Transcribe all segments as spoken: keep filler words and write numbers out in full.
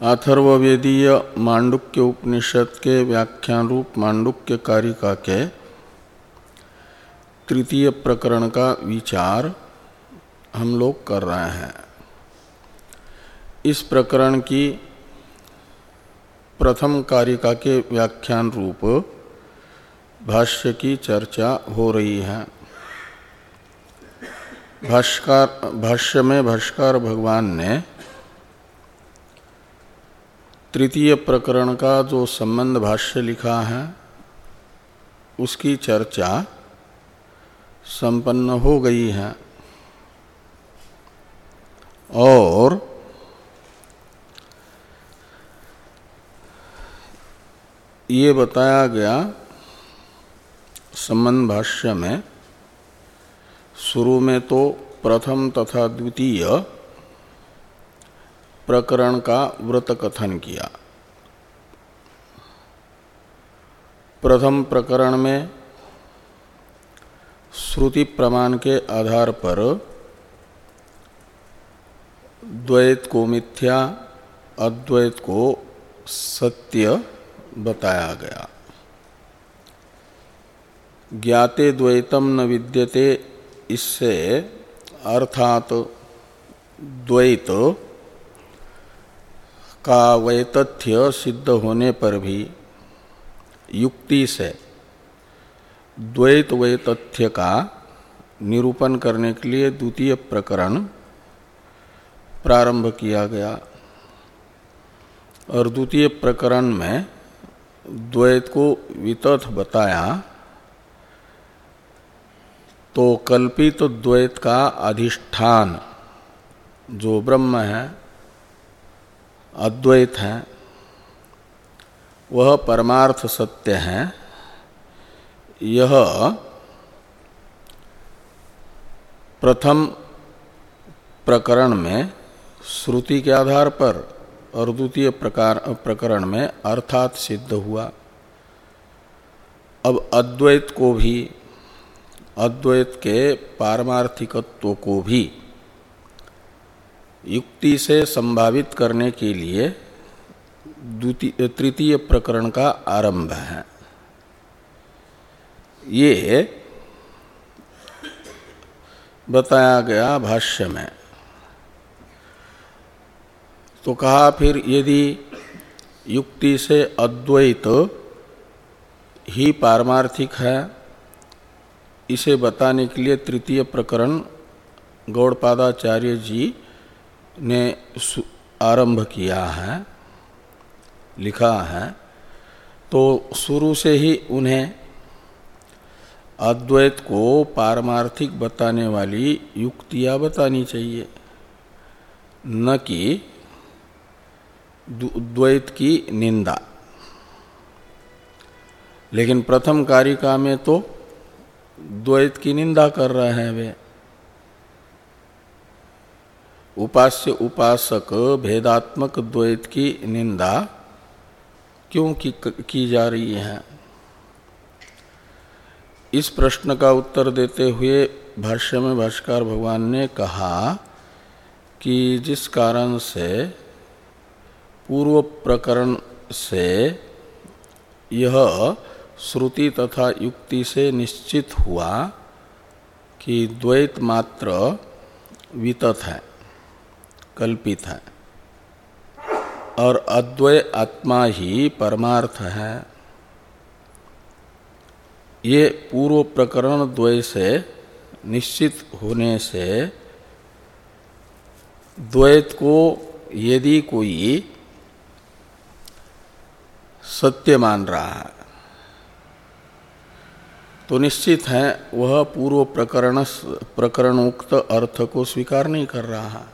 अथर्ववेदीय मांडुक्य उपनिषद के व्याख्यान रूप मांडुक्य कारिका के तृतीय प्रकरण का विचार हम लोग कर रहे हैं। इस प्रकरण की प्रथम कारिका के व्याख्यान रूप भाष्य की चर्चा हो रही है। भाष्यकार भाष्य में भाष्यकार भगवान ने तृतीय प्रकरण का जो संबंध भाष्य लिखा है उसकी चर्चा संपन्न हो गई है और ये बताया गया संबंध भाष्य में शुरू में तो प्रथम तथा द्वितीय प्रकरण का व्रत कथन किया। प्रथम प्रकरण में श्रुति प्रमाण के आधार पर द्वैत को मिथ्या, अद्वैत को सत्य बताया गया। ज्ञाते द्वैतम न विद्यते, इससे अर्थात द्वैत का वैतथ्य सिद्ध होने पर भी युक्ति से द्वैत वैतथ्य का निरूपण करने के लिए द्वितीय प्रकरण प्रारंभ किया गया और द्वितीय प्रकरण में द्वैत को वितथ बताया तो कल्पित तो द्वैत का अधिष्ठान जो ब्रह्म है, अद्वैत है, वह परमार्थ सत्य है। यह प्रथम प्रकरण में श्रुति के आधार पर और द्वितीय प्रकार प्रकरण में अर्थात सिद्ध हुआ। अब अद्वैत को भी, अद्वैत के पारमार्थिकत्व को भी युक्ति से संभावित करने के लिए द्वितीय तृतीय प्रकरण का आरंभ है। ये बताया गया भाष्य में। तो कहा फिर यदि युक्ति से अद्वैत ही पारमार्थिक है, इसे बताने के लिए तृतीय प्रकरण गौड़पादाचार्य जी ने आरंभ किया है, लिखा है। तो शुरू से ही उन्हें अद्वैत को पारमार्थिक बताने वाली युक्तियां बतानी चाहिए, न कि द्वैत की निंदा। लेकिन प्रथम कारिका में तो द्वैत की निंदा कर रहे हैं वे। उपास्य उपासक भेदात्मक द्वैत की निंदा क्यों की, की जा रही है? इस प्रश्न का उत्तर देते हुए भाष्य में भाष्यकार भगवान ने कहा कि जिस कारण से पूर्व प्रकरण से यह श्रुति तथा युक्ति से निश्चित हुआ कि द्वैत मात्र वितथ है, कल्पित है और अद्वय आत्मा ही परमार्थ है। ये पूर्व प्रकरण द्वय से निश्चित होने से द्वैत को यदि कोई सत्य मान रहा है तो निश्चित है वह पूर्व प्रकरण प्रकरणोक्त अर्थ को स्वीकार नहीं कर रहा है।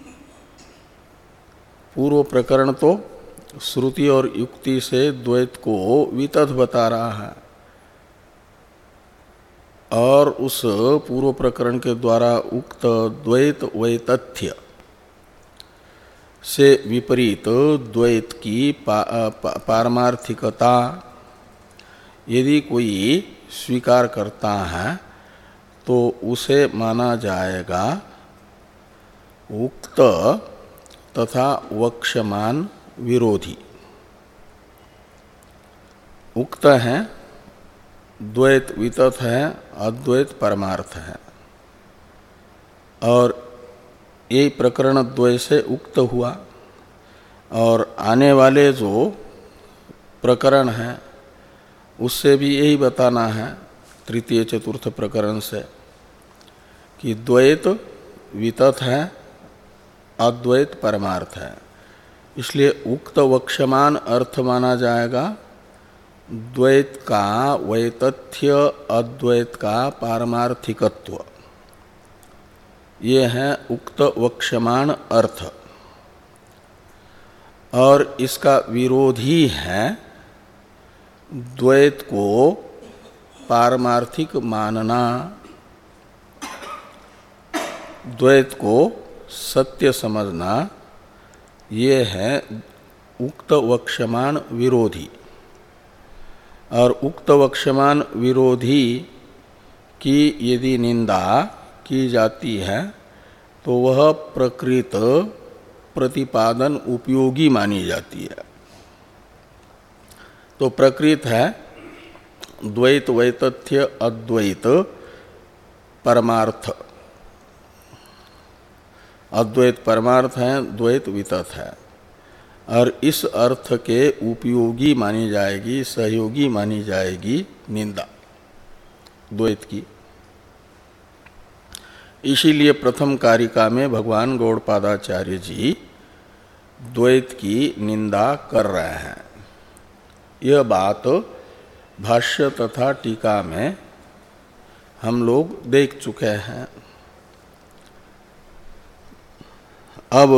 पूर्व प्रकरण तो श्रुति और युक्ति से द्वैत को वितथ बता रहा है और उस पूर्व प्रकरण के द्वारा उक्त द्वैत वैतथ्य से विपरीत द्वैत की पा, पा, पारमार्थिकता यदि कोई स्वीकार करता है तो उसे माना जाएगा उक्त तथा वक्ष्यमान विरोधी। उक्त है, द्वैत वितथ है, अद्वैत परमार्थ है। और यही प्रकरण द्वय से उक्त हुआ। और आने वाले जो प्रकरण हैं उससे भी यही बताना है, तृतीय चतुर्थ प्रकरण से, कि द्वैत वितथ है, अद्वैत परमार्थ है। इसलिए उक्त वक्ष्यमान अर्थ माना जाएगा द्वैत का वैतथ्य, अद्वैत का पारमार्थिकत्व। ये है उक्त वक्ष्यमान अर्थ। और इसका विरोधी है द्वैत को पारमार्थिक मानना, द्वैत को सत्य समझना। ये है उक्त वक्ष्यमान विरोधी। और उक्त वक्ष्यमान विरोधी की यदि निंदा की जाती है तो वह प्रकृत प्रतिपादन उपयोगी मानी जाती है। तो प्रकृत है द्वैत वैतथ्य अद्वैत परमार्थ, अद्वैत परमार्थ है, द्वैत वितथ है। और इस अर्थ के उपयोगी मानी जाएगी, सहयोगी मानी जाएगी निंदा द्वैत की। इसीलिए प्रथम कारिका में भगवान गौड़पादाचार्य जी द्वैत की निंदा कर रहे हैं। यह बात भाष्य तथा टीका में हम लोग देख चुके हैं। अब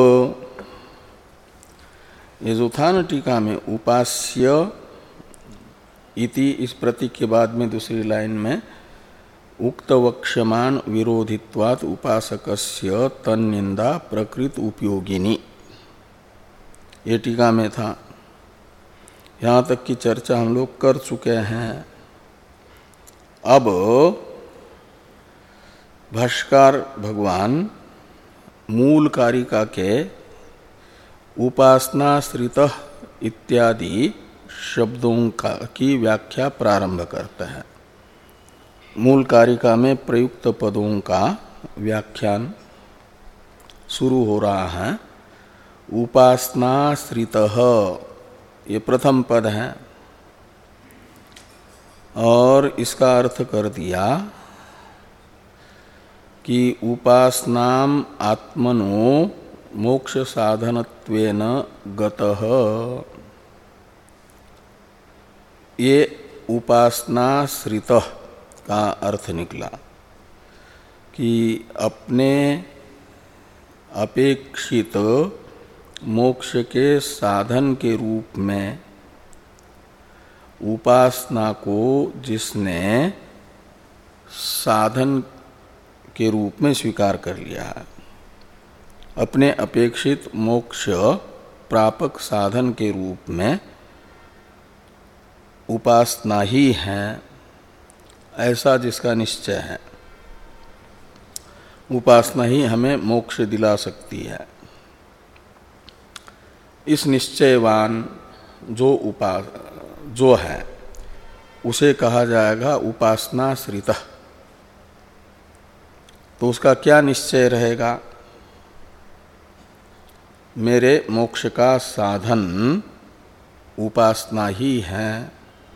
यजुत्थान टीका में उपास्य इति इस प्रतीक के बाद में दूसरी लाइन में उक्त वक्ष्यमान विरोधित्वात् उपासकस्य तन्निंदा प्रकृत उपयोगिनी, ये टीका में था। यहाँ तक की चर्चा हम लोग कर चुके हैं। अब भाष्यकार भगवान मूल कारिका के उपासनाश्रित इत्यादि शब्दों का की व्याख्या प्रारंभ करते हैं। मूल कारिका में प्रयुक्त पदों का व्याख्यान शुरू हो रहा है। उपासनाश्रितः ये प्रथम पद है और इसका अर्थ कर दिया कि उपासनाम आत्मनो मोक्ष साधनत्वेन गतः, ये उपासनाश्रितः का अर्थ निकला कि अपने अपेक्षित मोक्ष के साधन के रूप में उपासना को जिसने साधन के रूप में स्वीकार कर लिया है, अपने अपेक्षित मोक्ष प्रापक साधन के रूप में उपासना ही है, ऐसा जिसका निश्चय है, उपासना ही हमें मोक्ष दिला सकती है, इस निश्चयवान जो उपास जो है उसे कहा जाएगा उपासनाश्रितः। तो उसका क्या निश्चय रहेगा? मेरे मोक्ष का साधन उपासना ही है,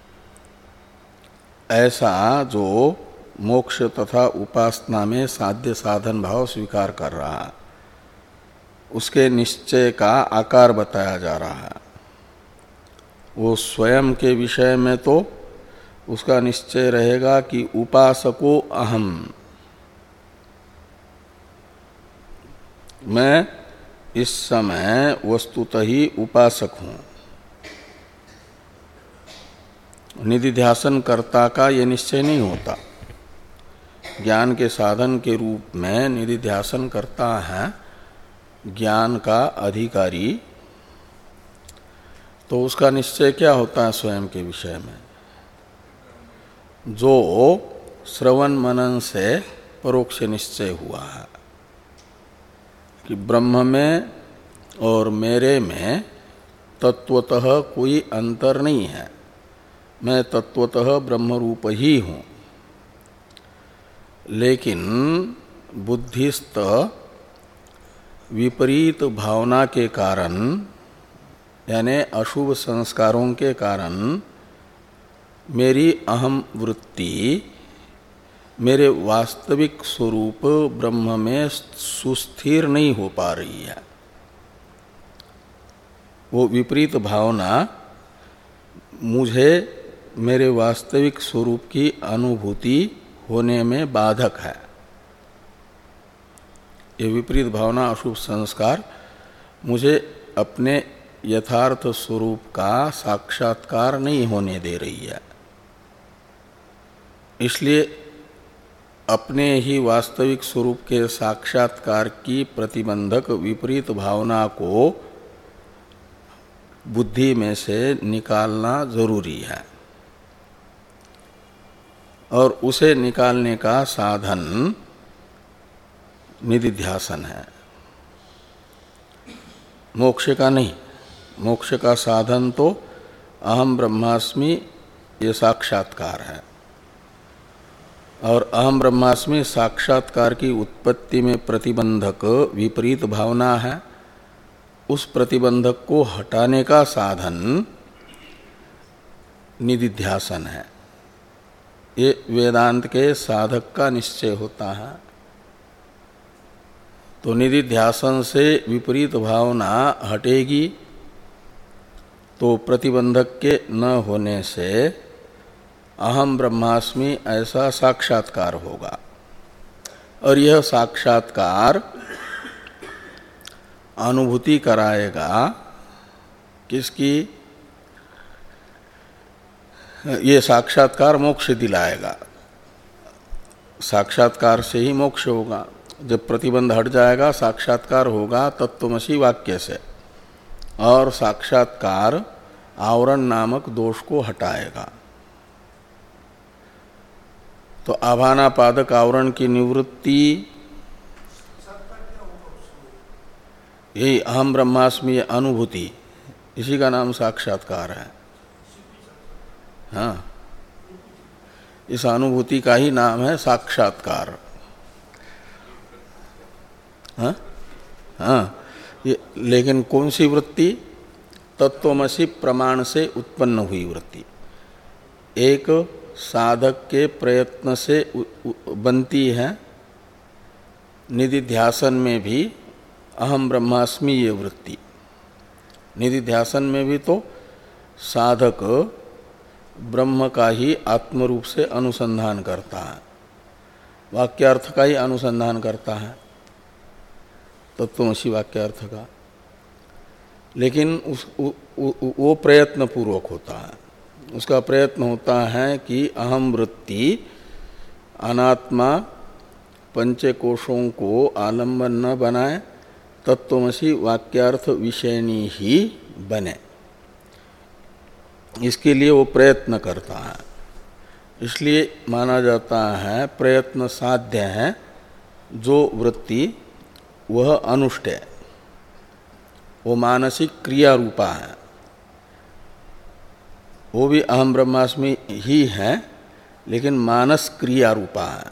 ऐसा जो मोक्ष तथा उपासना में साध्य साधन भाव स्वीकार कर रहा है, उसके निश्चय का आकार बताया जा रहा है। वो स्वयं के विषय में तो उसका निश्चय रहेगा कि उपासको अहम, मैं इस समय वस्तुतः ही उपासक हूँ। निधिध्यासन कर्ता का ये निश्चय नहीं होता। ज्ञान के साधन के रूप में निधिध्यासन करता है ज्ञान का अधिकारी, तो उसका निश्चय क्या होता है स्वयं के विषय में? जो श्रवण मनन से परोक्ष निश्चय हुआ है कि ब्रह्म में और मेरे में तत्वतः कोई अंतर नहीं है, मैं तत्वतः ब्रह्मरूप ही हूँ। लेकिन बुद्धिस्थ विपरीत भावना के कारण, यानी अशुभ संस्कारों के कारण मेरी अहम वृत्ति मेरे वास्तविक स्वरूप ब्रह्म में सुस्थिर नहीं हो पा रही है। वो विपरीत भावना मुझे मेरे वास्तविक स्वरूप की अनुभूति होने में बाधक है। ये विपरीत भावना, अशुभ संस्कार मुझे अपने यथार्थ स्वरूप का साक्षात्कार नहीं होने दे रही है। इसलिए अपने ही वास्तविक स्वरूप के साक्षात्कार की प्रतिबंधक विपरीत भावना को बुद्धि में से निकालना जरूरी है। और उसे निकालने का साधन निधिध्यासन है, मोक्ष का नहीं। मोक्ष का साधन तो अहम ब्रह्मास्मि ये साक्षात्कार है, और अहम ब्रह्मास्मि साक्षात्कार की उत्पत्ति में प्रतिबंधक विपरीत भावना है। उस प्रतिबंधक को हटाने का साधन निधिध्यासन है। ये वेदांत के साधक का निश्चय होता है। तो निधिध्यासन से विपरीत भावना हटेगी तो प्रतिबंधक के न होने से अहम ब्रह्मास्मि ऐसा साक्षात्कार होगा। और यह साक्षात्कार अनुभूति कराएगा किसकी? ये साक्षात्कार मोक्ष दिलाएगा। साक्षात्कार से ही मोक्ष होगा। जब प्रतिबंध हट जाएगा, साक्षात्कार होगा तत्त्वमसि वाक्य से, और साक्षात्कार आवरण नामक दोष को हटाएगा। तो आभानापादक आवरण की निवृत्ति, यही अहम ब्रह्मास्मि अनुभूति, इसी का नाम साक्षात्कार है। हाँ, इस अनुभूति का ही नाम है साक्षात्कार। हाँ हाँ, ये लेकिन कौन सी वृत्ति? तत्वमसि प्रमाण से उत्पन्न हुई वृत्ति। एक साधक के प्रयत्न से बनती है। निधिध्यासन में भी अहम ब्रह्मास्मि ये वृत्ति। निधिध्यासन में भी तो साधक ब्रह्म का ही आत्मरूप से अनुसंधान करता है, वाक्यार्थ का ही अनुसंधान करता है, तत्वमसि वाक्यार्थ का। लेकिन उस उ, उ, वो प्रयत्न पूर्वक होता है। उसका प्रयत्न होता है कि अहम वृत्ति अनात्मा पंचकोशों को आलंबन न बनाए, तत्वमसि वाक्यार्थ विषयनी ही बने। इसके लिए वो प्रयत्न करता है। इसलिए माना जाता है प्रयत्न साध्य है जो वृत्ति, वह अनुष्ठ है, वो मानसिक क्रिया रूपा है। वो भी अहम ब्रह्मास्मि ही है, लेकिन मानस क्रिया रूपा है।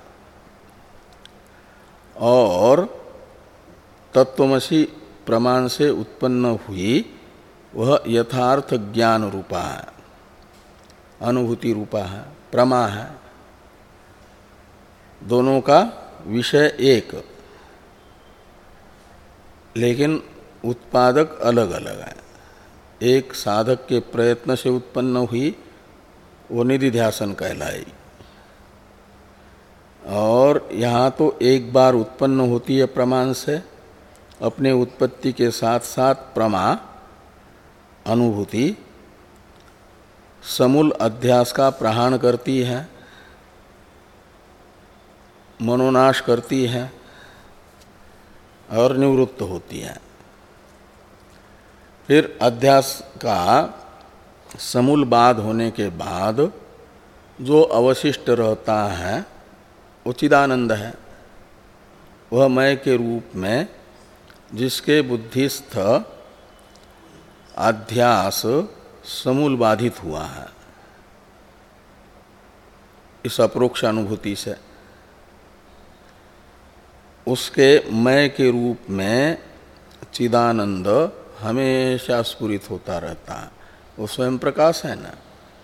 और तत्वमसि प्रमाण से उत्पन्न हुई वह यथार्थ ज्ञान रूपा है, अनुभूति रूपा है, प्रमा है। दोनों का विषय एक, लेकिन उत्पादक अलग अलग है। एक साधक के प्रयत्न से उत्पन्न हुई, वो निधिध्यासन कहलाई। और यहाँ तो एक बार उत्पन्न होती है प्रमाण से, अपने उत्पत्ति के साथ साथ प्रमा अनुभूति समूल अध्यास का प्रहाण करती है, मनोनाश करती है और निवृत्त होती है। फिर अध्यास का समूल बाध होने के बाद जो अवशिष्ट रहता है वो चिदानंद है। वह मय के रूप में जिसके बुद्धिस्थ अध्यास समूल बाधित हुआ है इस अपरोक्ष अनुभूति से। उसके मैं के रूप में चिदानंद हमेशा स्फुरित होता रहता है, वो स्वयं प्रकाश है ना।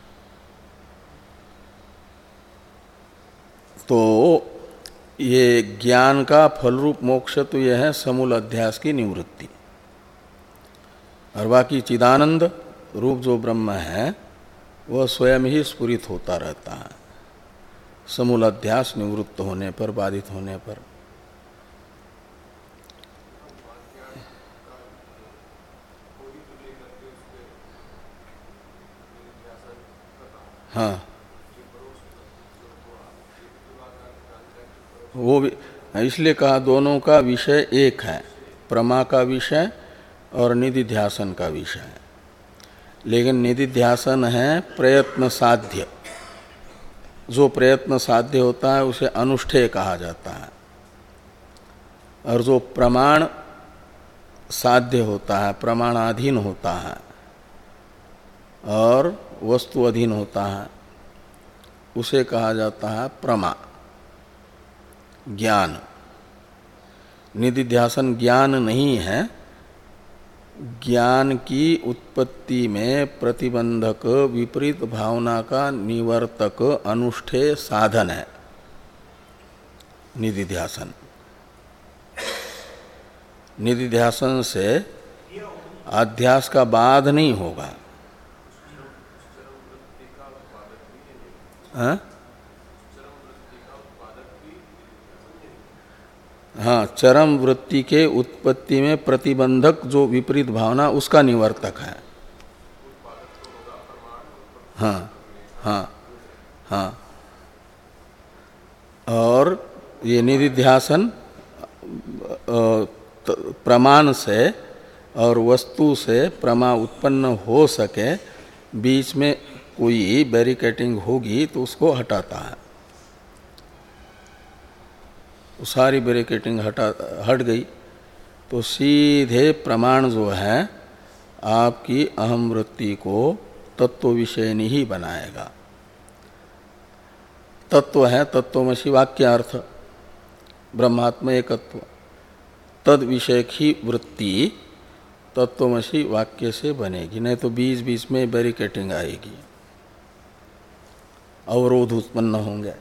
तो ये ज्ञान का फलरूप मोक्ष तो यह है समूल अध्यास की निवृत्ति, और बाकी चिदानंद रूप जो ब्रह्म है वह स्वयं ही स्फुरित होता रहता है समूल अध्यास निवृत्त होने पर, बाधित होने पर। हाँ, वो भी इसलिए कहा दोनों का विषय एक है, प्रमा का विषय और निधिध्यासन का विषय। लेकिन निधिध्यासन है प्रयत्न साध्य, जो प्रयत्न साध्य होता है उसे अनुष्ठेय कहा जाता है, और जो प्रमाण साध्य होता है, प्रमाणाधीन होता है और वस्तु अधीन होता है, उसे कहा जाता है प्रमा, ज्ञान। निधिध्यासन ज्ञान नहीं है, ज्ञान की उत्पत्ति में प्रतिबंधक विपरीत भावना का निवर्तक अनुष्ठेय साधन है निधिध्यासन। निधिध्यासन से अध्यास का बाध नहीं होगा। हाँ हाँ, चरम वृत्ति के उत्पत्ति में प्रतिबंधक जो विपरीत भावना उसका निवर्तक है। हाँ हाँ हाँ, और ये निधिध्यासन प्रमाण से और वस्तु से प्रमा उत्पन्न हो सके, बीच में कोई बैरिकेटिंग होगी तो उसको हटाता है। सारी बैरिकेटिंग हटा हट गई तो सीधे प्रमाण जो है आपकी अहम वृत्ति को तत्व विषयनी ही बनाएगा। तत्व है तत्वमसि वाक्यार्थ, ब्रह्मात्म एकत्व, तद विषयक ही वृत्ति तत्वमसि वाक्य से बनेगी, नहीं तो बीच बीच में बैरिकेटिंग आएगी, अवरोध उत्पन्न होंगे।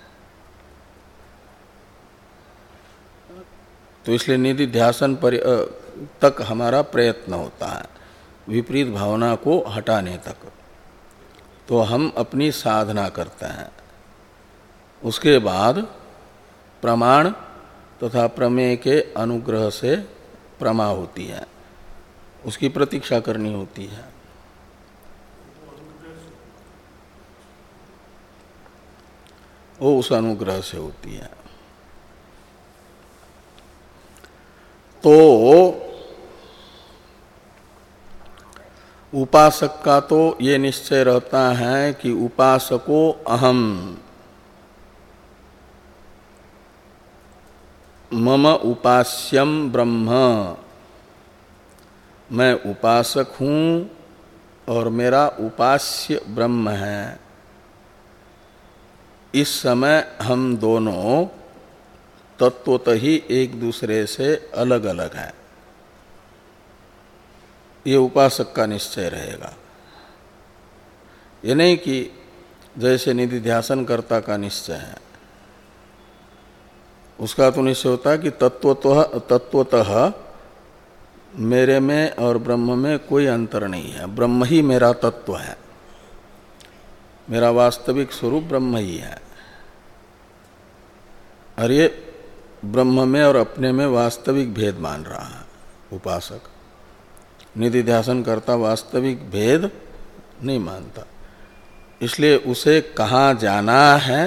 तो इसलिए निधिध्यासन तक हमारा प्रयत्न होता है, विपरीत भावना को हटाने तक तो हम अपनी साधना करते हैं। उसके बाद प्रमाण तथा प्रमेय के अनुग्रह से प्रमा होती है, उसकी प्रतीक्षा करनी होती है। वो उस अनुग्रह से होती है। तो उपासक का तो ये निश्चय रहता है कि उपासको अहम, मम उपास्यम ब्रह्म, मैं उपासक हूँ और मेरा उपास्य ब्रह्म है। इस समय हम दोनों तत्वतः ही एक दूसरे से अलग अलग हैं, ये उपासक का निश्चय रहेगा। ये नहीं कि जैसे निधिध्यासन कर्ता का निश्चय है, उसका तो निश्चय होता है कि तत्वतः तत्वतः मेरे में और ब्रह्म में कोई अंतर नहीं है, ब्रह्म ही मेरा तत्व है, मेरा वास्तविक स्वरूप ब्रह्म ही है। और ये ब्रह्म में और अपने में वास्तविक भेद मान रहा है उपासक। निधिध्यासन करता वास्तविक भेद नहीं मानता, इसलिए उसे कहाँ जाना है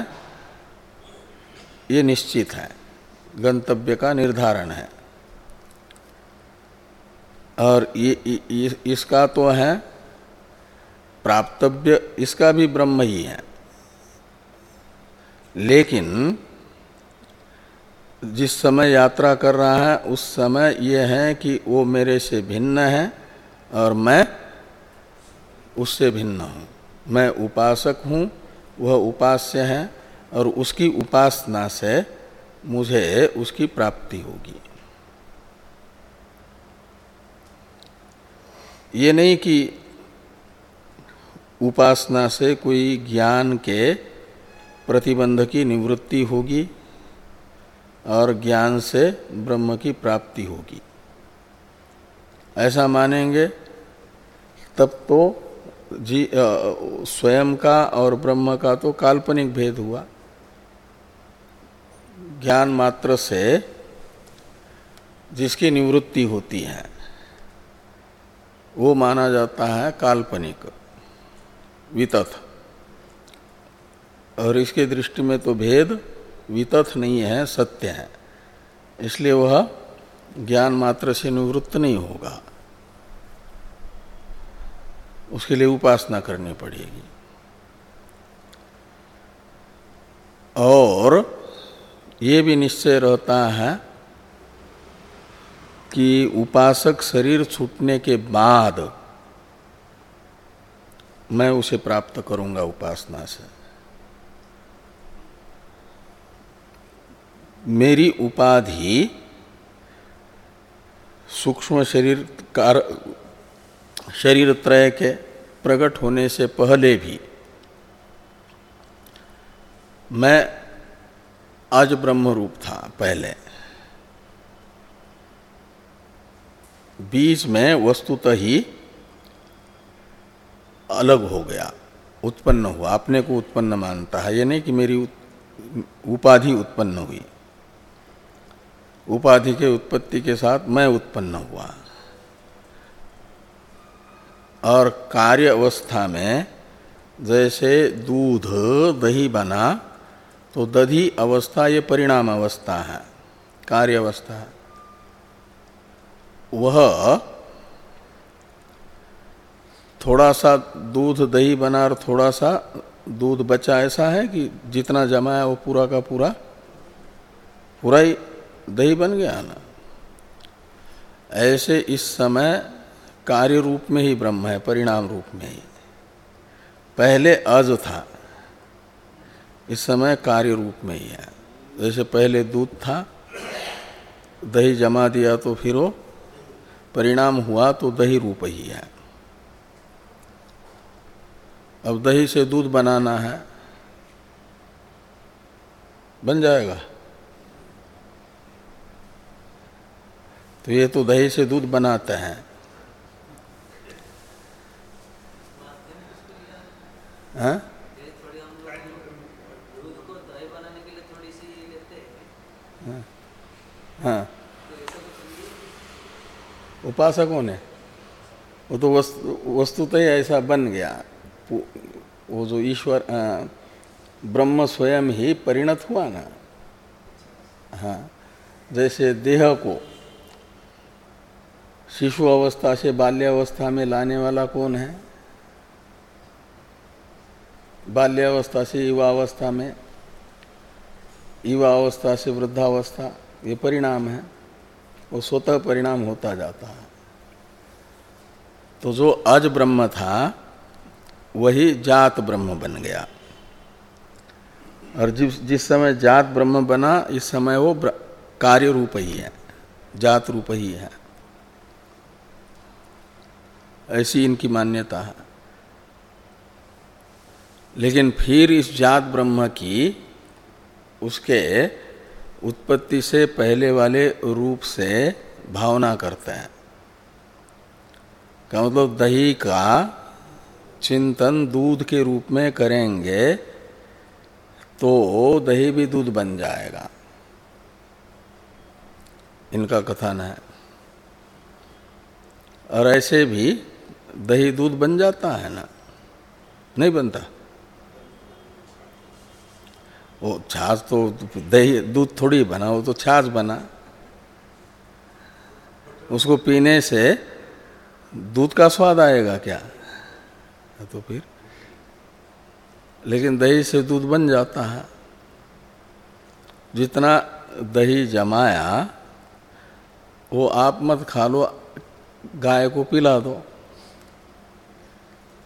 ये निश्चित है, गंतव्य का निर्धारण है। और ये, ये इसका तो है प्राप्तव्य, इसका भी ब्रह्म ही है, लेकिन जिस समय यात्रा कर रहा है उस समय यह है कि वो मेरे से भिन्न है और मैं उससे भिन्न हूँ। मैं उपासक हूँ, वह उपास्य है, और उसकी उपासना से मुझे उसकी प्राप्ति होगी। ये नहीं कि उपासना से कोई ज्ञान के प्रतिबंध की निवृत्ति होगी और ज्ञान से ब्रह्म की प्राप्ति होगी। ऐसा मानेंगे तब तो जी स्वयं का और ब्रह्म का तो काल्पनिक भेद हुआ। ज्ञान मात्र से जिसकी निवृत्ति होती है वो माना जाता है काल्पनिक, वितथ। और इसके दृष्टि में तो भेद वितथ नहीं है, सत्य है, इसलिए वह ज्ञान मात्र से निवृत्त नहीं होगा, उसके लिए उपासना करनी पड़ेगी। और ये भी निश्चय रहता है कि उपासक शरीर छूटने के बाद मैं उसे प्राप्त करूंगा उपासना से। मेरी उपाधि सूक्ष्म शरीर कार शरीर त्रय के प्रकट होने से पहले भी मैं आज ब्रह्म रूप था। पहले बीच में वस्तुतः ही अलग हो गया, उत्पन्न हुआ, अपने को उत्पन्न मानता है। ये नहीं कि मेरी उपाधि उत्पन्न हुई, उपाधि के उत्पत्ति के साथ मैं उत्पन्न हुआ। और कार्य अवस्था में जैसे दूध दही बना तो दधी अवस्था ये परिणाम अवस्था है, कार्य अवस्था है। वह थोड़ा सा दूध दही बना और थोड़ा सा दूध बचा, ऐसा है कि जितना जमाया वो पूरा का पूरा पूरा ही दही बन गया ना। ऐसे इस समय कार्य रूप में ही ब्रह्म है, परिणाम रूप में ही। पहले अज था, इस समय कार्य रूप में ही है। जैसे पहले दूध था, दही जमा दिया तो फिर वो परिणाम हुआ तो दही रूप ही है। अब दही से दूध बनाना है, बन जाएगा। तो ये तो दही से दूध बनाते हैं। हाँ? हाँ, हाँ। उपासकों ने वो तो वस्तु वस्तुतः ऐसा बन गया। वो जो ईश्वर ब्रह्म स्वयं ही परिणत हुआ ना। हाँ, जैसे देह को शिशु अवस्था से बाल्यावस्था में लाने वाला कौन है? बाल्यावस्था से युवावस्था में, युवावस्था से वृद्धावस्था, ये परिणाम है, वो स्वतः परिणाम होता जाता है। तो जो अज ब्रह्म था वही जात ब्रह्म बन गया। और जिस जिस समय जात ब्रह्म बना, इस समय वो कार्य रूप ही है, जात रूप ही है। ऐसी इनकी मान्यता है। लेकिन फिर इस जात ब्रह्म की उसके उत्पत्ति से पहले वाले रूप से भावना करते हैं। का मतलब दही का चिंतन दूध के रूप में करेंगे तो दही भी दूध बन जाएगा, इनका कथन है। और ऐसे भी दही दूध बन जाता है ना, नहीं बनता? वो छाछ तो दही दूध थोड़ी बना, वो तो छाछ बना। उसको पीने से दूध का स्वाद आएगा क्या? तो फिर लेकिन दही से दूध बन जाता है। जितना दही जमाया वो आप मत खा लो, गाय को पिला दो,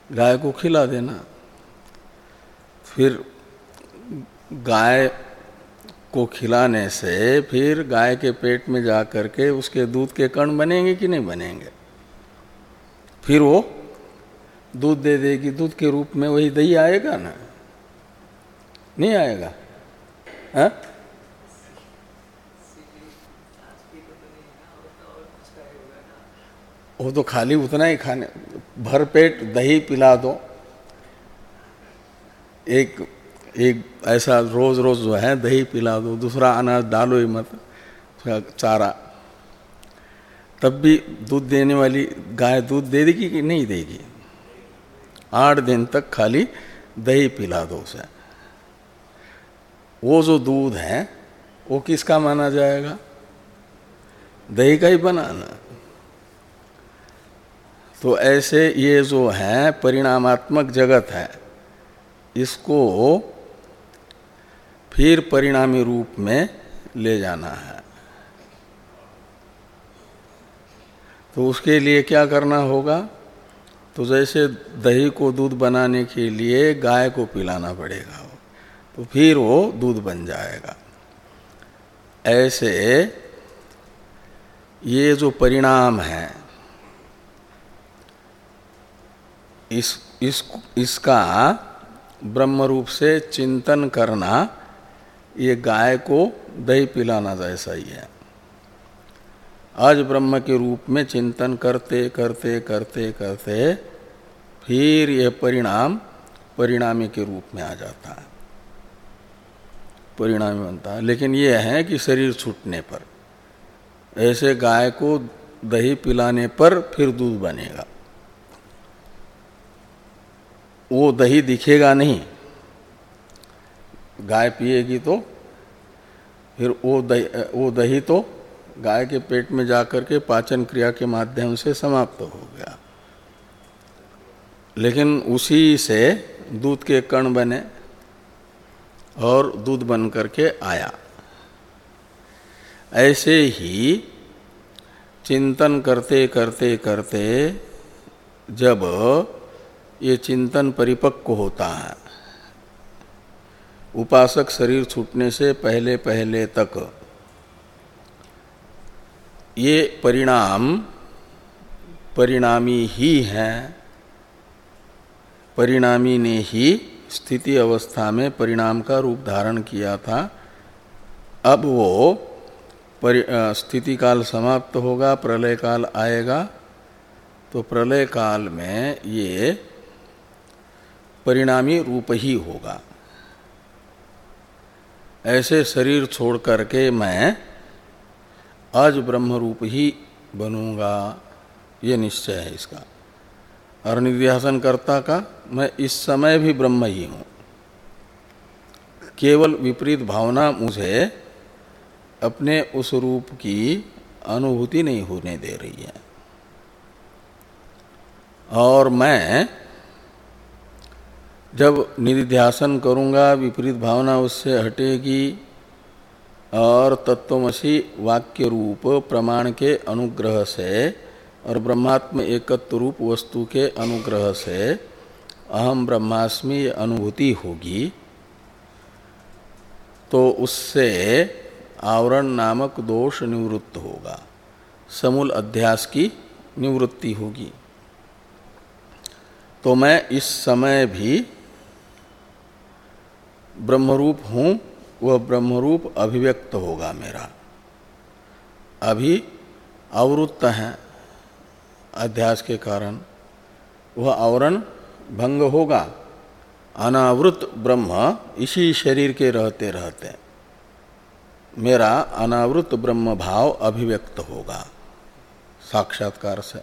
गाय को खिला देना। फिर गाय को खिलाने से फिर गाय के पेट में जा करके उसके दूध के कण बनेंगे कि नहीं बनेंगे? फिर वो दूध दे देगी, दूध के रूप में वही दही आएगा ना, नहीं आएगा? हा? वो तो खाली उतना ही खाने, भर पेट दही पिला दो। एक एक ऐसा रोज रोज जो है दही पिला दो, दूसरा अनाज डालो ही मत, चारा, तब भी दूध देने वाली गाय दूध दे देगी कि नहीं देगी? आठ दिन तक खाली दही पिला दो उसे। वो जो दूध है वो किसका माना जाएगा? दही का ही बनाना। तो ऐसे ये जो है परिणामात्मक जगत है, इसको फिर परिणामी रूप में ले जाना है। तो उसके लिए क्या करना होगा? तो जैसे दही को दूध बनाने के लिए गाय को पिलाना पड़ेगा, तो फिर वो दूध बन जाएगा। ऐसे ये जो परिणाम है, इस, इस इसका ब्रह्म रूप से चिंतन करना, ये गाय को दही पिलाना जैसा ही है। आज ब्रह्म के रूप में चिंतन करते करते करते करते फिर यह परिणाम परिणामी के रूप में आ जाता है, परिणामी बनता है। लेकिन यह है कि शरीर छूटने पर, ऐसे गाय को दही पिलाने पर फिर दूध बनेगा। वो दही दिखेगा नहीं, गाय पिएगी तो फिर वो दही वो दही तो गाय के पेट में जाकर के पाचन क्रिया के माध्यम से समाप्त हो गया। लेकिन उसी से दूध के कण बने और दूध बन करके आया। ऐसे ही चिंतन करते करते करते जब ये चिंतन परिपक्व होता है, उपासक शरीर छूटने से पहले पहले तक ये परिणाम परिणामी ही है, परिणामी ने ही स्थिति अवस्था में परिणाम का रूप धारण किया था। अब वो स्थिति काल समाप्त होगा, प्रलय काल आएगा, तो प्रलय काल में ये परिणामी रूप ही होगा। ऐसे शरीर छोड़ करके मैं आज ब्रह्म रूप ही बनूंगा, ये निश्चय है इसका। और निध्यासन कर्ता का मैं इस समय भी ब्रह्म ही हूँ, केवल विपरीत भावना मुझे अपने उस रूप की अनुभूति नहीं होने दे रही है। और मैं जब निधिध्यासन करूँगा, विपरीत भावना उससे हटेगी और तत्वमसि वाक्य रूप प्रमाण के अनुग्रह से और ब्रह्मात्म एकत्व रूप वस्तु के अनुग्रह से अहम ब्रह्मास्मि अनुभूति होगी, तो उससे आवरण नामक दोष निवृत्त होगा, समूल अध्यास की निवृत्ति होगी। तो मैं इस समय भी ब्रह्मरूप हूँ, वह ब्रह्मरूप अभिव्यक्त होगा मेरा। अभी आवृत्त है अध्यास के कारण, वह आवरण भंग होगा। अनावृत ब्रह्म इसी शरीर के रहते रहते मेरा अनावृत ब्रह्म भाव अभिव्यक्त होगा साक्षात्कार से।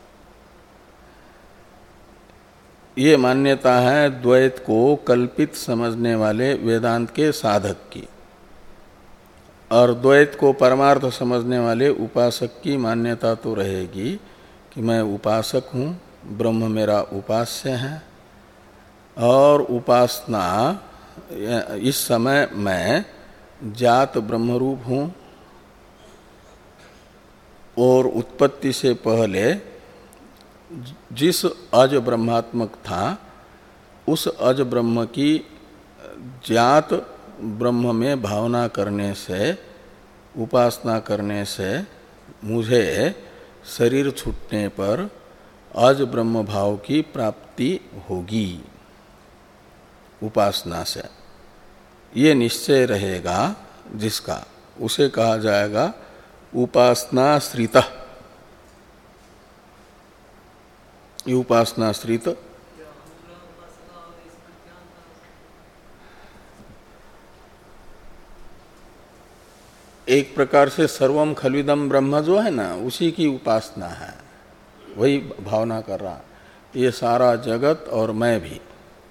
ये मान्यता है द्वैत को कल्पित समझने वाले वेदांत के साधक की, और द्वैत को परमार्थ समझने वाले उपासक की मान्यता तो रहेगी कि मैं उपासक हूँ, ब्रह्म मेरा उपास्य है, और उपासना इस समय मैं जात ब्रह्मरूप हूँ, और उत्पत्ति से पहले जिस अज ब्रह्मात्मक था उस अज ब्रह्म की ज्ञात ब्रह्म में भावना करने से, उपासना करने से मुझे शरीर छूटने पर अज ब्रह्म भाव की प्राप्ति होगी उपासना से। ये निश्चय रहेगा जिसका, उसे कहा जाएगा उपासनाश्रितः। ये उपासनाश्रित एक प्रकार से सर्वम खलविदम ब्रह्म जो है ना, उसी की उपासना है, वही भावना कर रहा, ये सारा जगत और मैं भी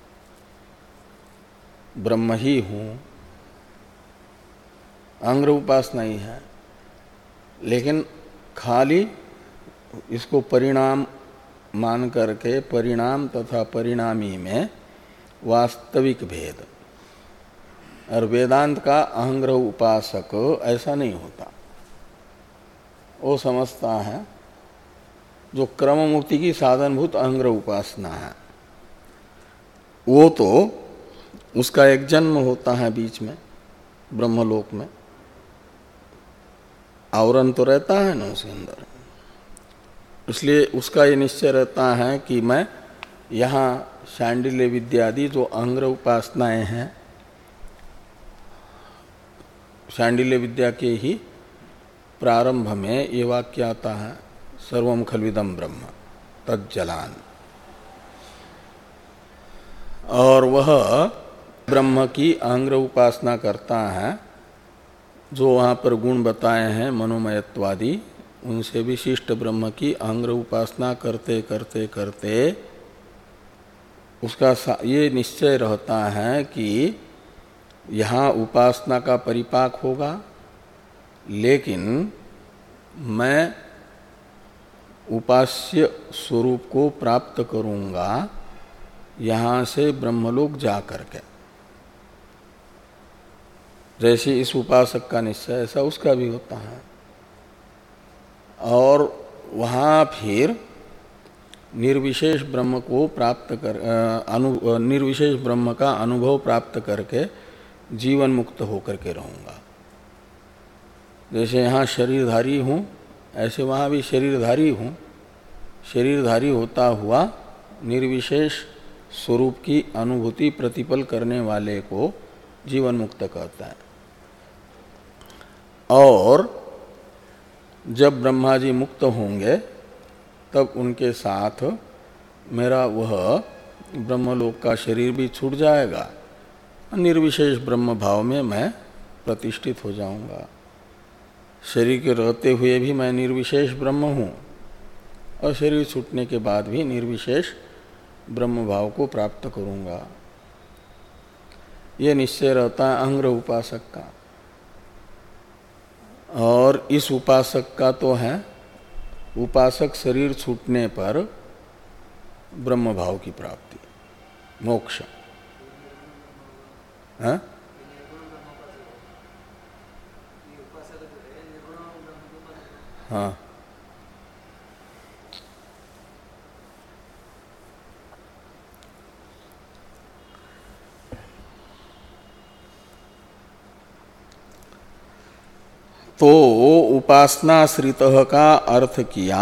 ब्रह्म ही हूँ। अंग्र उपासना ही है, लेकिन खाली इसको परिणाम मान करके परिणाम तथा परिणामी में वास्तविक भेद। और वेदांत का अहंग्रह उपासक ऐसा नहीं होता, वो समझता है जो क्रम मुक्ति की साधनभूत अहंग्रह उपासना है, वो तो उसका एक जन्म होता है बीच में ब्रह्मलोक में, आवरण तो रहता है ना उसके अंदर, इसलिए उसका ये निश्चय रहता है कि मैं यहाँ शांडिल्य विद्यादि जो अहंग्रह उपासनाएं हैं, शांडिल्य विद्या के ही प्रारंभ में ये वाक्य आता है सर्वम खलविदम ब्रह्म तज्जलान, और वह ब्रह्म की अहंग्रह उपासना करता है जो वहाँ पर गुण बताए हैं मनोमयत्वादि, उनसे विशिष्ट ब्रह्म की अहंग्रह उपासना करते करते करते उसका ये निश्चय रहता है कि यहाँ उपासना का परिपाक होगा, लेकिन मैं उपास्य स्वरूप को प्राप्त करूँगा यहाँ से ब्रह्मलोक जा करके। जैसे इस उपासक का निश्चय, ऐसा उसका भी होता है। और वहाँ फिर निर्विशेष ब्रह्म को प्राप्त कर अनु निर्विशेष ब्रह्म का अनुभव प्राप्त करके जीवन मुक्त होकर के रहूँगा। जैसे यहाँ शरीरधारी हूँ, ऐसे वहाँ भी शरीरधारी हूँ। शरीरधारी होता हुआ निर्विशेष स्वरूप की अनुभूति प्रतिपल करने वाले को जीवन मुक्त कहता है। और जब ब्रह्मा जी मुक्त होंगे तब उनके साथ मेरा वह ब्रह्मलोक का शरीर भी छूट जाएगा, निर्विशेष ब्रह्म भाव में मैं प्रतिष्ठित हो जाऊंगा। शरीर के रहते हुए भी मैं निर्विशेष ब्रह्म हूँ और शरीर छूटने के बाद भी निर्विशेष ब्रह्म भाव को प्राप्त करूंगा। ये निश्चय रहता है अहंग्रह उपासक का। और इस उपासक का तो है उपासक शरीर छूटने पर ब्रह्म भाव की प्राप्ति, मोक्ष। हाँ? हाँ, तो उपासनाश्रितः का अर्थ किया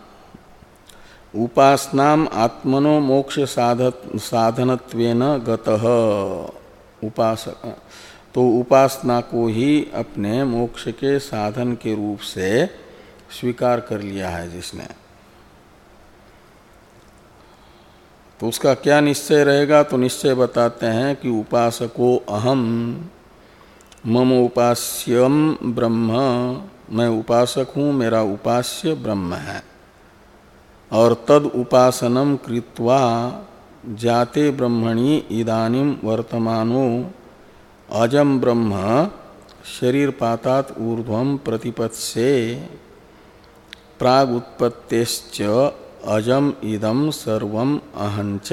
उपासनाम आत्मनो मोक्ष साधनत्वेन गतः उपासक। तो उपासना को ही अपने मोक्ष के साधन के रूप से स्वीकार कर लिया है जिसने, तो उसका क्या निश्चय रहेगा? तो निश्चय बताते हैं कि उपासको अहम मम उपास्यम ब्रह्म, मैं उपासक हूँ, मेरा उपास्य ब्रह्म है। और तद उपासनम कृत्वा जाते ब्रह्मणि इदानीम वर्तमानो अजम ब्रह्म शरीर पातात ऊर्ध्वम प्रतिपत्से प्राग उत्पत्तेश्च अजम इदम सर्वम अहंच।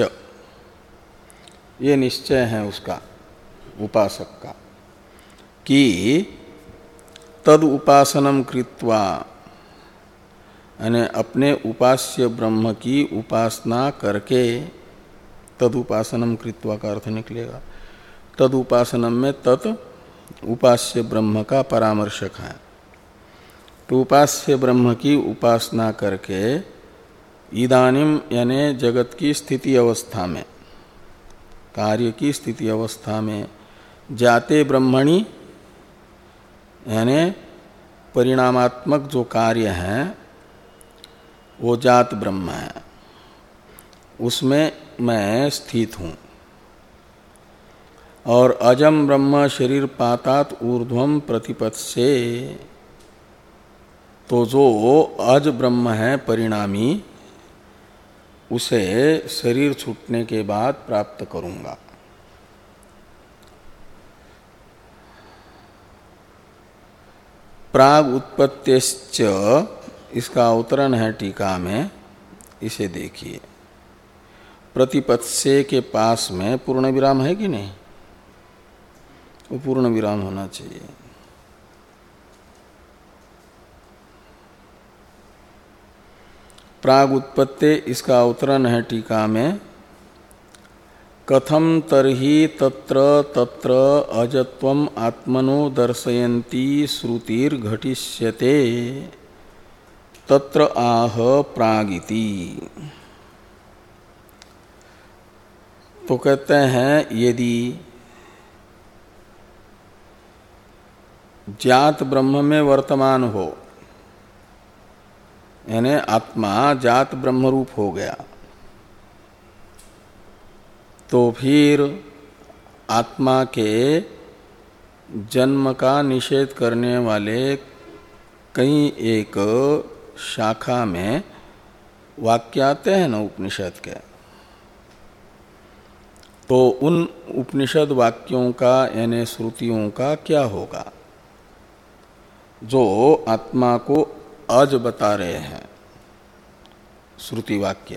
ये निश्चय है उसका उपासक का कि तद उपासनम कृत्वा, यानी अपने उपास्य ब्रह्म की उपासना करके, तदुपासनम कृत्वा का अर्थ निकलेगा। तदुपासनम में तत् उपास्य ब्रह्म का परामर्शक है। तो उपास्य ब्रह्म की उपासना करके इदानीम यानी जगत की स्थिति अवस्था में, कार्य की स्थिति अवस्था में, जाते ब्रह्मणि यानी परिणामात्मक जो कार्य है वो जात ब्रह्म है, उसमें मैं स्थित हूँ। और अजम ब्रह्म शरीर पातात ऊर्ध्वम प्रतिपत्से, तो जो अज ब्रह्म है परिणामी, उसे शरीर छूटने के बाद प्राप्त करूंगा। प्राग उत्पत्तिश्च इसका अवतरण है टीका में, इसे देखिए। प्रतिपत्से के पास में पूर्ण विराम है कि नहीं? वो पूर्ण विराम होना चाहिए। प्राग उत्पत्ति इसका अवतरण है टीका में। कथम तरहि तत्र तत्र अजत्वम आत्मनो दर्शयन्ती श्रुतिर घटिष्यते तत्र आह प्रागिति। तो कहते हैं यदि जात ब्रह्म में वर्तमान हो, यानी आत्मा जात ब्रह्म रूप हो गया, तो फिर आत्मा के जन्म का निषेध करने वाले कई एक शाखा में वाक्य आते हैं ना उपनिषद के, तो उन उपनिषद वाक्यों का यानी श्रुतियों का क्या होगा जो आत्मा को अज बता रहे हैं श्रुति वाक्य,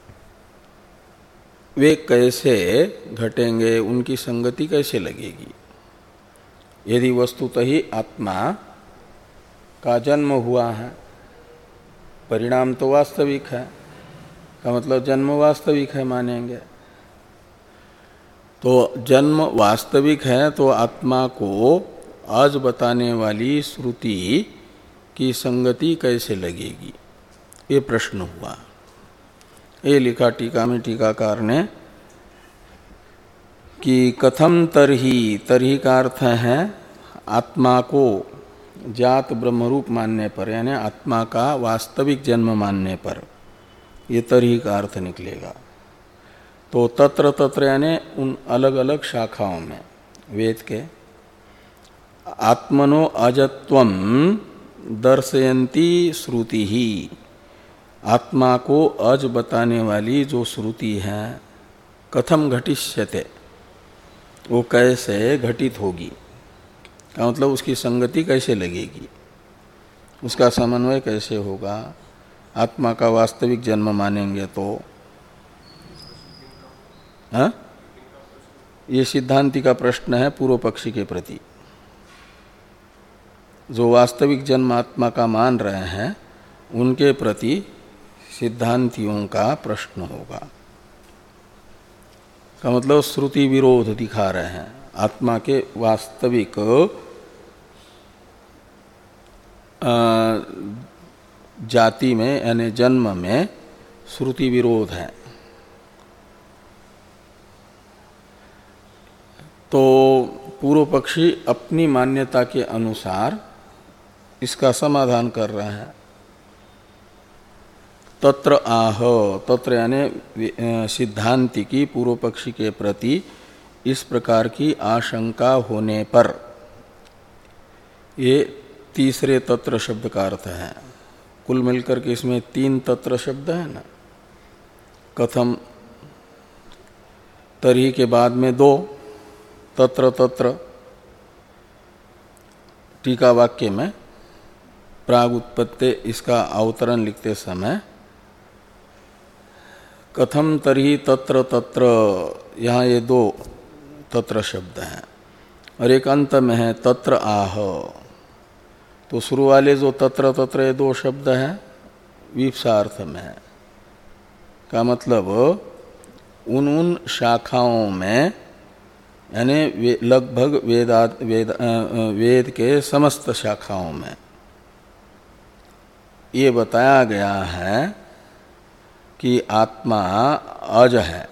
वे कैसे घटेंगे, उनकी संगति कैसे लगेगी? यदि वस्तुतः ही आत्मा का जन्म हुआ है, परिणाम तो वास्तविक है, का मतलब जन्म वास्तविक है मानेंगे, तो जन्म वास्तविक है तो आत्मा को आज बताने वाली श्रुति की संगति कैसे लगेगी, ये प्रश्न हुआ। ये लिखा टीका में टीकाकार ने कि कथम तरही, तरही का अर्थ है आत्मा को जात ब्रह्मरूप मानने पर, यानी आत्मा का वास्तविक जन्म मानने पर, ये तरही का अर्थ निकलेगा। तो तत्र तत्र यानी उन अलग अलग शाखाओं में वेद के आत्मनो अजत्वम दर्शयन्ती श्रुति ही, आत्मा को अज बताने वाली जो श्रुति है, कथम घटिष्यते, वो कैसे घटित होगी, का मतलब उसकी संगति कैसे लगेगी, उसका समन्वय कैसे होगा। आत्मा का वास्तविक जन्म मानेंगे तो हाँ, ये सिद्धांति का प्रश्न है पूर्व पक्षी के प्रति। जो वास्तविक जन्म आत्मा का मान रहे हैं उनके प्रति सिद्धांतियों का प्रश्न होगा, का मतलब श्रुति विरोध दिखा रहे हैं। आत्मा के वास्तविक जाति में यानी जन्म में श्रुति विरोध है। तो पूर्व पक्षी अपनी मान्यता के अनुसार इसका समाधान कर रहे हैं। तत्र आह, तत्र यानी सिद्धांति की पूर्व पक्षी के प्रति इस प्रकार की आशंका होने पर, ये तीसरे तत्र शब्द का अर्थ है। कुल मिलकर के इसमें तीन तत्र शब्द है ना, कथम तरही के बाद में दो तत्र तत्र, टीका वाक्य में प्राग उत्पत्ति इसका अवतरण लिखते समय कथम तरही तत्र तत्र, यहाँ ये दो तत्र शब्द हैं और एक अंत में है तत्र आह। तो शुरू वाले जो तत्र तत्र ये दो शब्द हैं विवक्षार्थ में है। का मतलब उन उन शाखाओं में यानी वे, लगभग वेदा वेद, वेद के समस्त शाखाओं में ये बताया गया है कि आत्मा अज है,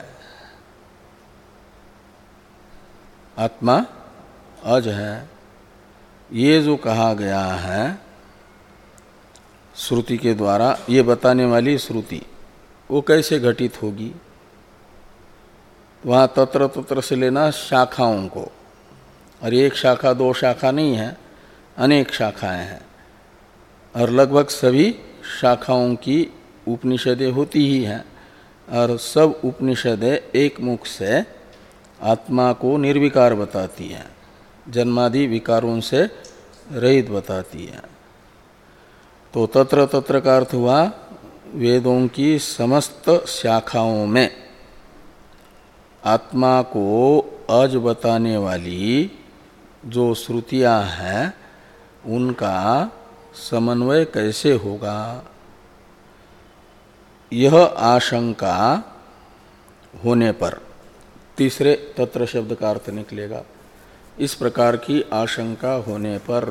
आत्मा अज है। ये जो कहा गया है श्रुति के द्वारा, ये बताने वाली श्रुति वो कैसे घटित होगी? वहाँ तत्र तत्र से लेना शाखाओं को, और एक शाखा दो शाखा नहीं है, अनेक शाखाएं हैं, और लगभग सभी शाखाओं की उपनिषदें होती ही हैं, और सब उपनिषदें एक मुख से आत्मा को निर्विकार बताती हैं, जन्मादि विकारों से रहित बताती हैं। तो तत्र तत्र का अर्थ हुआ वेदों की समस्त शाखाओं में आत्मा को अज बताने वाली जो श्रुतियां हैं उनका समन्वय कैसे होगा, यह आशंका होने पर तीसरे तत्र शब्द का अर्थ निकलेगा। इस प्रकार की आशंका होने पर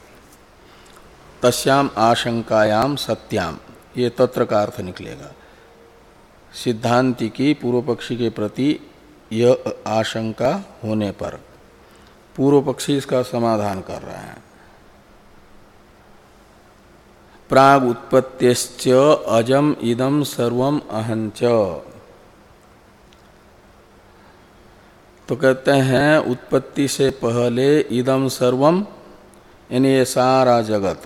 तस्याम आशंकायाम सत्याम, ये तत्र का अर्थ निकलेगा। सिद्धांति की पूर्व पक्षी के प्रति यह आशंका होने पर पूर्व पक्षी इसका समाधान कर रहा है। प्राग उत्पत्त्यश्च अजम इदम सर्वम अहंच, तो कहते हैं उत्पत्ति से पहले इदम सर्वम यानी ये सारा जगत,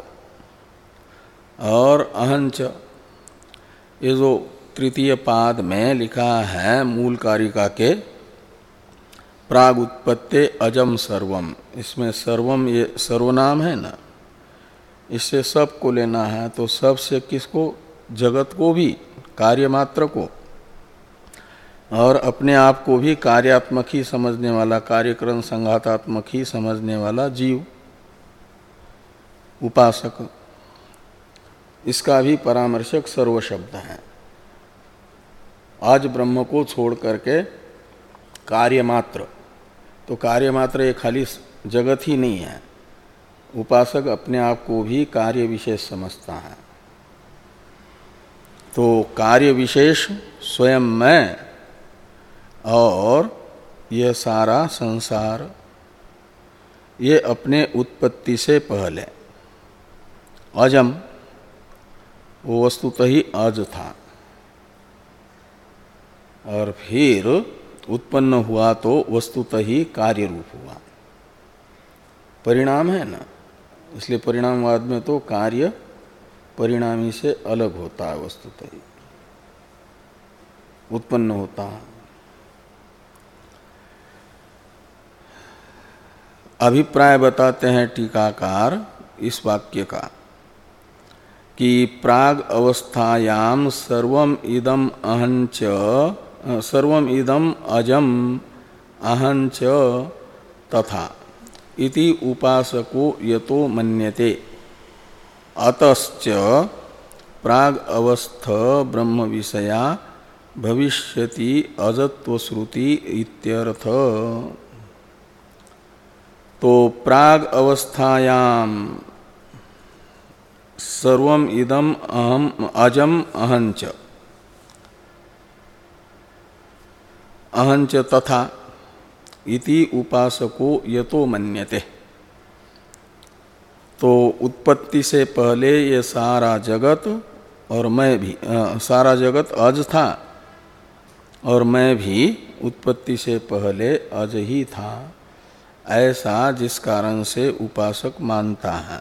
और अहंच ये जो तृतीय पाद में लिखा है मूल कारिका के, प्राग उत्पत्ति अजम सर्वम, इसमें सर्वम ये सर्वनाम है ना, इससे सब को लेना है। तो सब से किसको? जगत को भी, कार्य मात्र को, और अपने आप को भी कार्यात्मक ही समझने वाला, कार्यक्रम संघातात्मक ही समझने वाला जीव, उपासक, इसका भी परामर्शक सर्व शब्द है। आज ब्रह्म को छोड़ करके कार्य मात्र, तो कार्य मात्र ये खाली जगत ही नहीं है, उपासक अपने आप को भी कार्य विशेष समझता है। तो कार्य विशेष स्वयं में, और यह सारा संसार ये अपने उत्पत्ति से पहले अजम, वो वस्तुतः ही अज था, और फिर उत्पन्न हुआ तो वस्तुतः ही कार्य रूप हुआ। परिणाम है ना, इसलिए परिणामवाद में तो कार्य परिणामी से अलग होता है, वस्तुतः ही उत्पन्न होता है। अभिप्राय बताते हैं टीकाकार इस वाक्य का कि प्राग अवस्थायाम सर्वम इदम अहंच, सर्वम इदम अजम अहंच तथा इति उपासको यतो मन्यते, अतश्च प्राग अवस्थ ब्रह्म विषया भविष्यति अजत्व श्रुति इत्यर्थ। तो प्राग अवस्थायाम सर्वम इदम अहम अजम अहंच, अहंच तथा इति उपासको यतो मन्यते, तो उत्पत्ति से पहले ये सारा जगत और मैं भी, आ, सारा जगत अज था और मैं भी उत्पत्ति से पहले अज ही था, ऐसा जिस कारण से उपासक मानता है।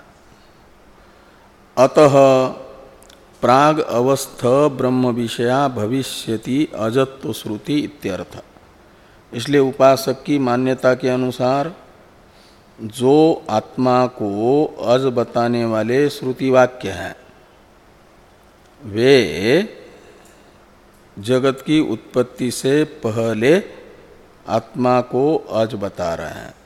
अतः प्राग अवस्थ ब्रह्म विषया भविष्यति अजत्व श्रुति इत्यर्थ। इसलिए उपासक की मान्यता के अनुसार जो आत्मा को अज बताने वाले श्रुति वाक्य हैं वे जगत की उत्पत्ति से पहले आत्मा को अज बता रहे हैं।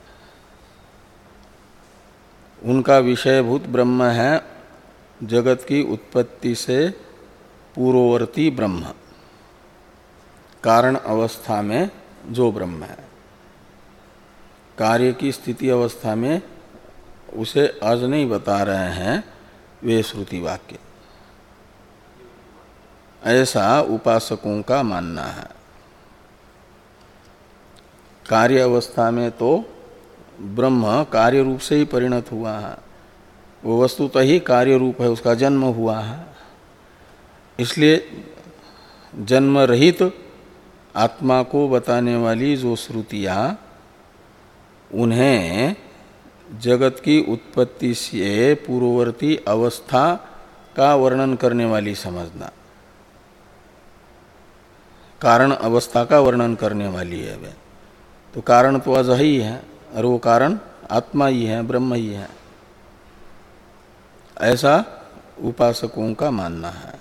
उनका विषयभूत ब्रह्म है जगत की उत्पत्ति से पूर्ववर्ती ब्रह्म, कारण अवस्था में जो ब्रह्म है, कार्य की स्थिति अवस्था में उसे आज नहीं बता रहे हैं वे श्रुति वाक्य। ऐसा उपासकों का मानना है। कार्य अवस्था में तो ब्रह्म कार्य रूप से ही परिणत हुआ है, वो वस्तुतः ही कार्य रूप है, उसका जन्म हुआ है। इसलिए जन्म रहित आत्मा को बताने वाली जो श्रुतियां, उन्हें जगत की उत्पत्ति से पूर्ववर्ती अवस्था का वर्णन करने वाली समझना, कारण अवस्था का वर्णन करने वाली है वे। तो कारण तो अज ही है और वो कारण आत्मा ही है, ब्रह्म ही है, ऐसा उपासकों का मानना है।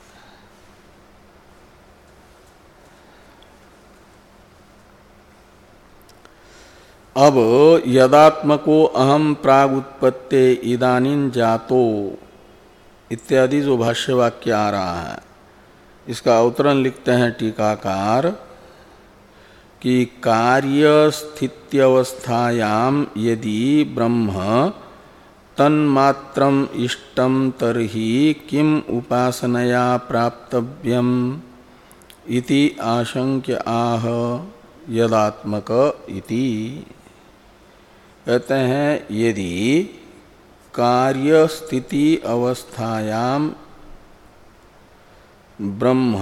अब यदात्मको अहम प्राग उत्पत्ते इदानीं जातो इत्यादि जो भाष्य वाक्य आ रहा है, इसका अवतरण लिखते हैं टीकाकार कि कार्य स्थित्यवस्थायाम यदि ब्रह्म तन्मात्रम इष्टम तरहि किम उपासनया प्राप्तव्यम इति आशंक्य आह यदात्मक इति। कहते हैं यदि कार्य स्थिति अवस्थायाम ब्रह्म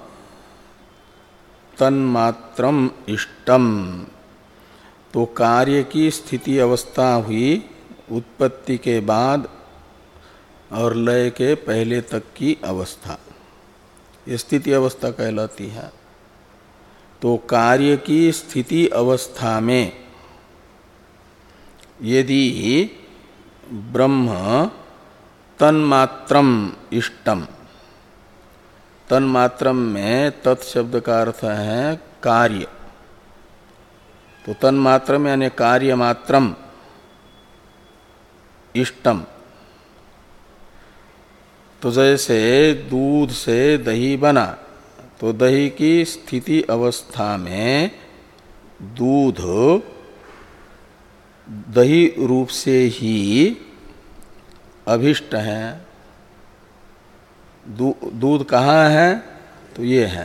तन्मात्रम इष्टम, तो कार्य की स्थिति अवस्था हुई उत्पत्ति के बाद और लय के पहले तक की अवस्था, ये स्थिति अवस्था कहलाती है। तो कार्य की स्थिति अवस्था में यदि ब्रह्म तन्मात्रम इष्टम, तन्मात्रम में तत्शब्द का अर्थ है कार्य, तो तन्मात्रम यानी कार्य मात्रम इष्टम, तो जैसे दूध से दही बना, तो दही की स्थिति अवस्था में दूध दही रूप से ही अभिष्ट है। दू, दूध कहाँ है? तो ये है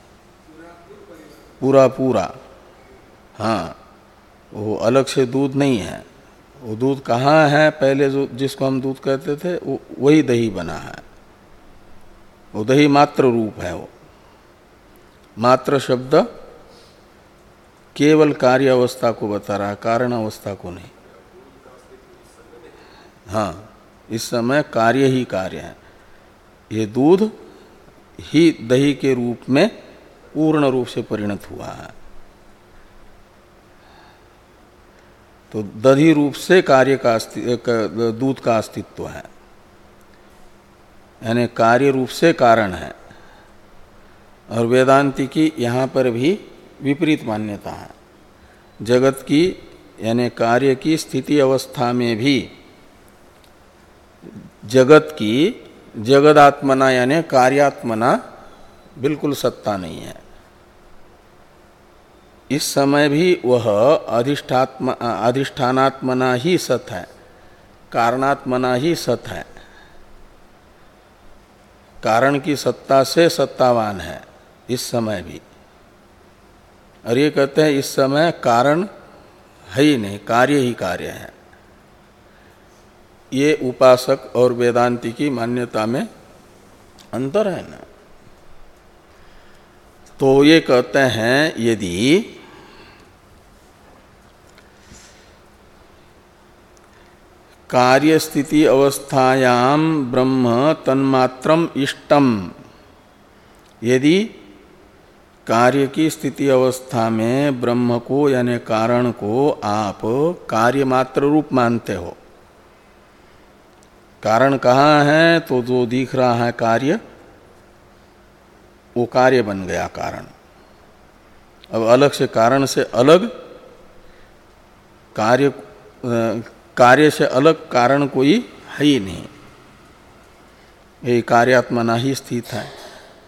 पूरा पूरा, हाँ, वो अलग से दूध नहीं है। वो दूध कहाँ है? पहले जो जिसको हम दूध कहते थे वो वही दही बना है, वो दही मात्र रूप है। वो मात्र शब्द केवल कार्य अवस्था को बता रहा है, कारण अवस्था को नहीं। हाँ, इस समय कार्य ही कार्य है। ये दूध ही दही के रूप में पूर्ण रूप से परिणत हुआ है। तो दही रूप से कार्य का दूध का अस्तित्व है, यानी कार्य रूप से कारण है। और वेदांती की यहाँ पर भी विपरीत मान्यता है। जगत की यानी कार्य की स्थिति अवस्था में भी जगत की जगदात्मना यानी कार्यात्मना बिल्कुल सत्ता नहीं है। इस समय भी वह अधिष्ठात्म अधिष्ठानात्मना ही सत है, कारणात्मना ही सत है, कारण की सत्ता से सत्तावान है इस समय भी। और ये कहते हैं इस समय कारण है ही नहीं, कार्य ही कार्य है। ये उपासक और वेदांती की मान्यता में अंतर है ना। तो ये कहते हैं यदि कार्य स्थिति अवस्थायाम ब्रह्म तन्मात्रम इष्टम, यदि कार्य की स्थिति अवस्था में ब्रह्म को यानी कारण को आप कार्य मात्र रूप मानते हो। कारण कहाँ है? तो जो दिख रहा है कार्य, वो कार्य बन गया कारण। अब अलग से कारण से अलग कार्य, कार्य से अलग कारण कोई है ही नहीं, ये कार्यात्मना ही स्थित है।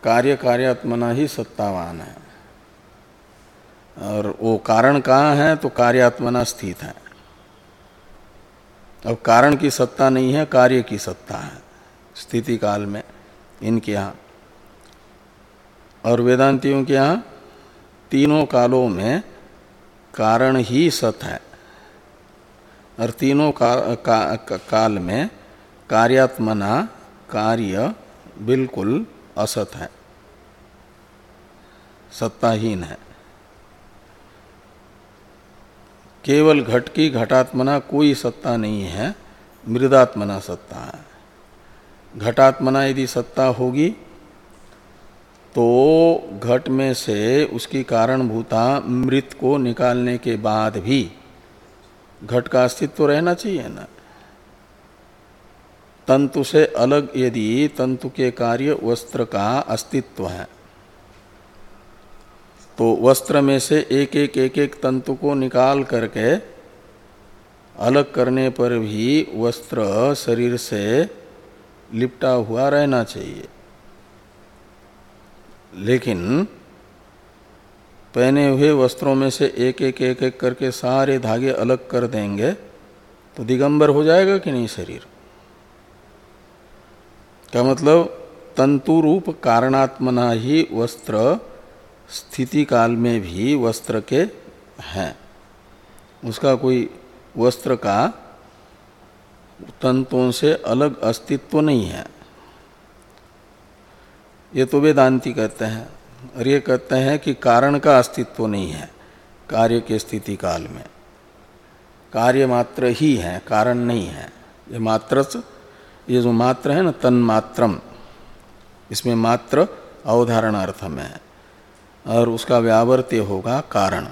कार्य कार्यात्मना ही सत्तावान है, और वो कारण कहाँ है तो कार्यात्मना स्थित है। अब कारण की सत्ता नहीं है, कार्य की सत्ता है स्थिति काल में इनके यहाँ। और वेदांतियों के यहाँ तीनों कालों में कारण ही सत है, और तीनों का, का, का, काल में कार्यात्मना कार्य बिल्कुल असत है, सत्ताहीन है। केवल घट की घटात्मना कोई सत्ता नहीं है, मृदात्मना सत्ता है। घटात्मना यदि सत्ता होगी तो घट में से उसकी कारणभूता मृत को निकालने के बाद भी घट का अस्तित्व तो रहना चाहिए ना। तंतु से अलग यदि तंतु के कार्य वस्त्र का अस्तित्व है तो वस्त्र में से एक एक एक एक तंतु को निकाल करके अलग करने पर भी वस्त्र शरीर से लिपटा हुआ रहना चाहिए। लेकिन पहने हुए वस्त्रों में से एक एक एक एक करके सारे धागे अलग कर देंगे तो दिगंबर हो जाएगा कि नहीं शरीर। क्या मतलब तंतु रूप कारणात्मना ही वस्त्र स्थिति काल में भी वस्त्र के हैं, उसका कोई वस्त्र का तंतुओं से अलग अस्तित्व नहीं है। ये तो वेदांती कहते हैं, और ये कहते हैं कि कारण का अस्तित्व नहीं है कार्य के स्थिति काल में, कार्य मात्र ही है, कारण नहीं है। ये मात्र ये जो मात्र है ना, तन्मात्रम, इसमें मात्र अवधारण अर्थ में है, और उसका व्यावर्त्य होगा कारण।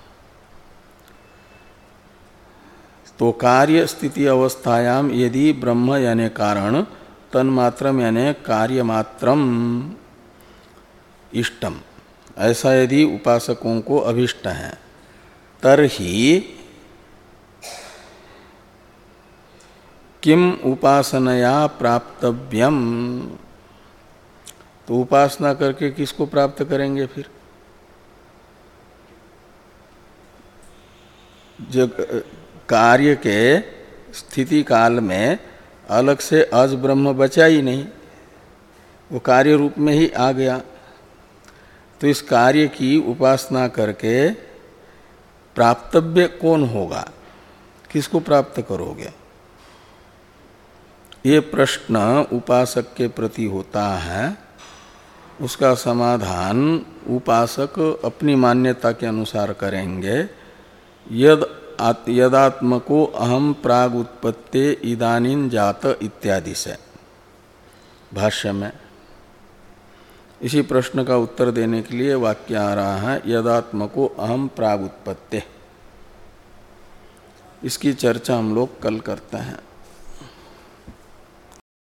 तो कार्य स्थिति अवस्थायाम यदि ब्रह्म यानी कारण, तन्मात्रम यानी कार्यमात्रम इष्टम, ऐसा यदि उपासकों को अभिष्ट है, तरहि किम उपासनया प्राप्तव्यम, तो उपासना करके किसको प्राप्त करेंगे फिर। जब कार्य के स्थिति काल में अलग से अज ब्रह्म बचा ही नहीं, वो कार्य रूप में ही आ गया, तो इस कार्य की उपासना करके प्राप्तव्य कौन होगा, किसको प्राप्त करोगे। ये प्रश्न उपासक के प्रति होता है, उसका समाधान उपासक अपनी मान्यता के अनुसार करेंगे। यद यदात्मको अहम प्राग उत्पत्ते इदानीं जात इत्यादि से भाष्य में इसी प्रश्न का उत्तर देने के लिए वाक्य आ रहा है, यदात्मको अहम प्राग उत्पत्ते। इसकी चर्चा हम लोग कल करते हैं।